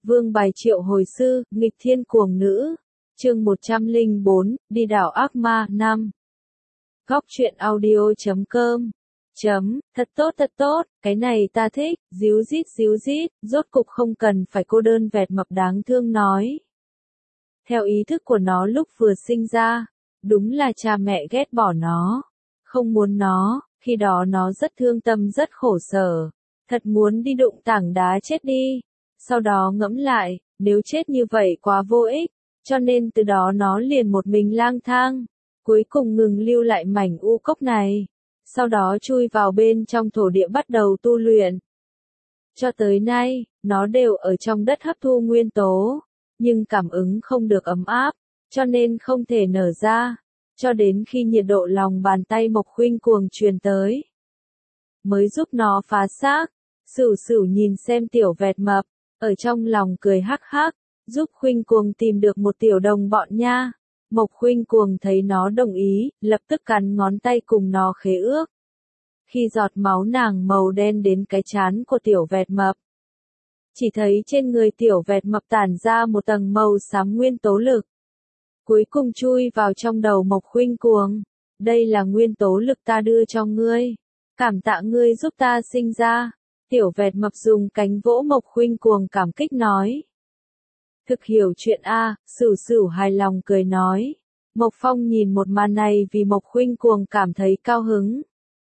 Vương bài triệu hồi sư, nghịch thiên cuồng nữ. Chương 104, đi đảo ác ma 5. Góc truyện audio.com. Thật tốt, cái này ta thích, díu dít, rốt cục không cần phải cô đơn vẹt mập đáng thương nói. Theo ý thức của nó lúc vừa sinh ra, đúng là cha mẹ ghét bỏ nó, không muốn nó, khi đó nó rất thương tâm rất khổ sở, thật muốn đi đụng tảng đá chết đi. Sau đó ngẫm lại, nếu chết như vậy quá vô ích, cho nên từ đó nó liền một mình lang thang, cuối cùng ngừng lưu lại mảnh u cốc này, sau đó chui vào bên trong thổ địa bắt đầu tu luyện. Cho tới nay, nó đều ở trong đất hấp thu nguyên tố, nhưng cảm ứng không được ấm áp, cho nên không thể nở ra, cho đến khi nhiệt độ lòng bàn tay Mộc Khuynh Cuồng truyền tới, mới giúp nó phá xác. Sửu nhìn xem tiểu vẹt mập, ở trong lòng cười hắc hắc, giúp Khuynh Cuồng tìm được một tiểu đồng bọn nha. Mộc Khuynh Cuồng thấy nó đồng ý, lập tức cắn ngón tay cùng nó khế ước. Khi giọt máu nàng màu đen đến cái trán của tiểu vẹt mập, chỉ thấy trên người tiểu vẹt mập tản ra một tầng màu xám nguyên tố lực. Cuối cùng chui vào trong đầu Mộc Khuynh Cuồng. Đây là nguyên tố lực ta đưa cho ngươi. Cảm tạ ngươi giúp ta sinh ra. Tiểu vẹt mập dùng cánh vỗ Mộc Khuynh Cuồng cảm kích nói. Thực hiểu chuyện a, Sửu hài lòng cười nói. Mộc Phong nhìn một màn này vì Mộc Khuynh Cuồng cảm thấy cao hứng.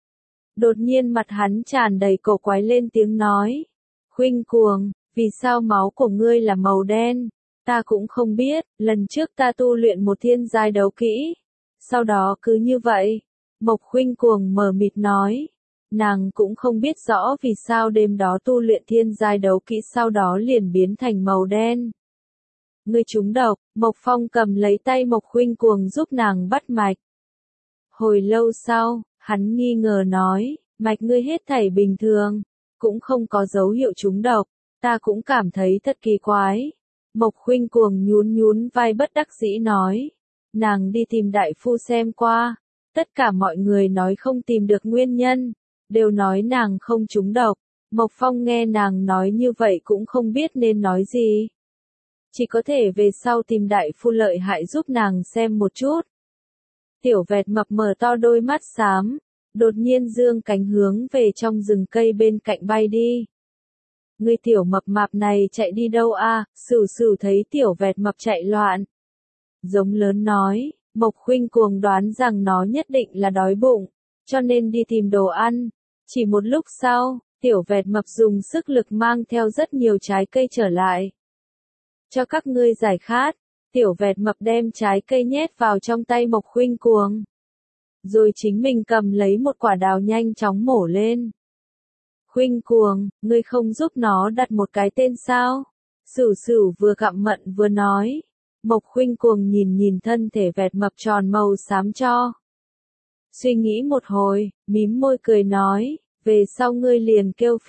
Đột nhiên mặt hắn tràn đầy cổ quái lên tiếng nói. Khuynh Cuồng, vì sao máu của ngươi là màu đen? Ta cũng không biết, lần trước ta tu luyện một thiên giai đấu kỹ. Sau đó cứ như vậy. Mộc Khuynh Cuồng mờ mịt nói. Nàng cũng không biết rõ vì sao đêm đó tu luyện thiên giai đấu kỹ sau đó liền biến thành màu đen. Ngươi trúng độc, Mộc Phong cầm lấy tay Mộc Khuynh Cuồng giúp nàng bắt mạch. Hồi lâu sau, hắn nghi ngờ nói, mạch ngươi hết thảy bình thường, cũng không có dấu hiệu trúng độc, ta cũng cảm thấy thật kỳ quái. Mộc Khuynh Cuồng nhún vai bất đắc dĩ nói, nàng đi tìm đại phu xem qua, tất cả mọi người nói không tìm được nguyên nhân, đều nói nàng không trúng độc. Mộc Phong nghe nàng nói như vậy cũng không biết nên nói gì. Chỉ có thể về sau tìm đại phu lợi hại giúp nàng xem một chút. Tiểu vẹt mập mở to đôi mắt xám, đột nhiên dương cánh hướng về trong rừng cây bên cạnh bay đi. Người tiểu mập mạp này chạy đi đâu a? Sửu thấy tiểu vẹt mập chạy loạn, giống lớn nói. Mộc Khuynh Cuồng đoán rằng nó nhất định là đói bụng, cho nên đi tìm đồ ăn. Chỉ một lúc sau, tiểu vẹt mập dùng sức lực mang theo rất nhiều trái cây trở lại. Cho các ngươi giải khát. Tiểu vẹt mập đem trái cây nhét vào trong tay Mộc Khuynh Cuồng, rồi chính mình cầm lấy một quả đào nhanh chóng mổ lên. Khuynh Cuồng, ngươi không giúp nó đặt một cái tên sao? Sửu vừa gặm mận vừa nói. Mộc Khuynh Cuồng nhìn thân thể vẹt mập tròn màu xám cho. Suy nghĩ một hồi, mím môi cười nói, về sau ngươi liền kêu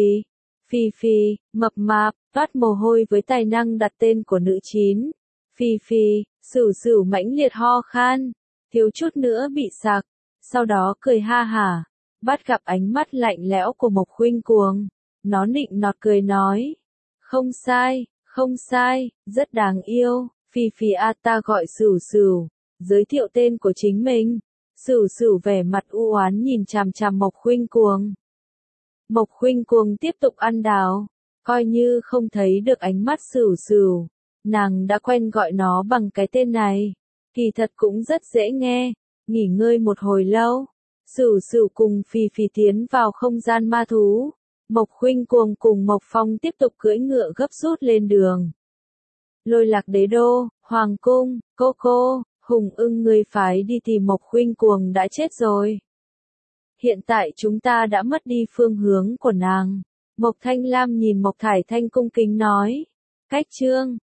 Phi, mập mạp, toát mồ hôi với tài năng đặt tên của nữ chín. Phi, Sửu mãnh liệt ho khan, thiếu chút nữa bị sặc, sau đó cười ha hả, bắt gặp ánh mắt lạnh lẽo của Mộc Khuynh Cuồng, nó nịnh nọt cười nói, không sai, rất đáng yêu. Phi a, ta gọi Sửu, giới thiệu tên của chính mình. Sửu vẻ mặt u oán nhìn chằm chằm Mộc Khuynh Cuồng. Mộc Khuynh Cuồng tiếp tục ăn đào, coi như không thấy được ánh mắt Sửu. Nàng đã quen gọi nó bằng cái tên này, kỳ thật cũng rất dễ nghe. Nghỉ ngơi một hồi lâu, Sửu cùng Phi tiến vào không gian ma thú. Mộc Khuynh Cuồng cùng Mộc Phong tiếp tục cưỡi ngựa gấp rút lên đường. Lôi Lạc Đế đô, hoàng cung, cô, Hùng Ưng người phái đi tìm Mộc Khuynh Cuồng đã chết rồi. Hiện tại chúng ta đã mất đi phương hướng của nàng. Mộc Thanh Lam nhìn Mộc Thải Thanh cung kính nói. Cách chương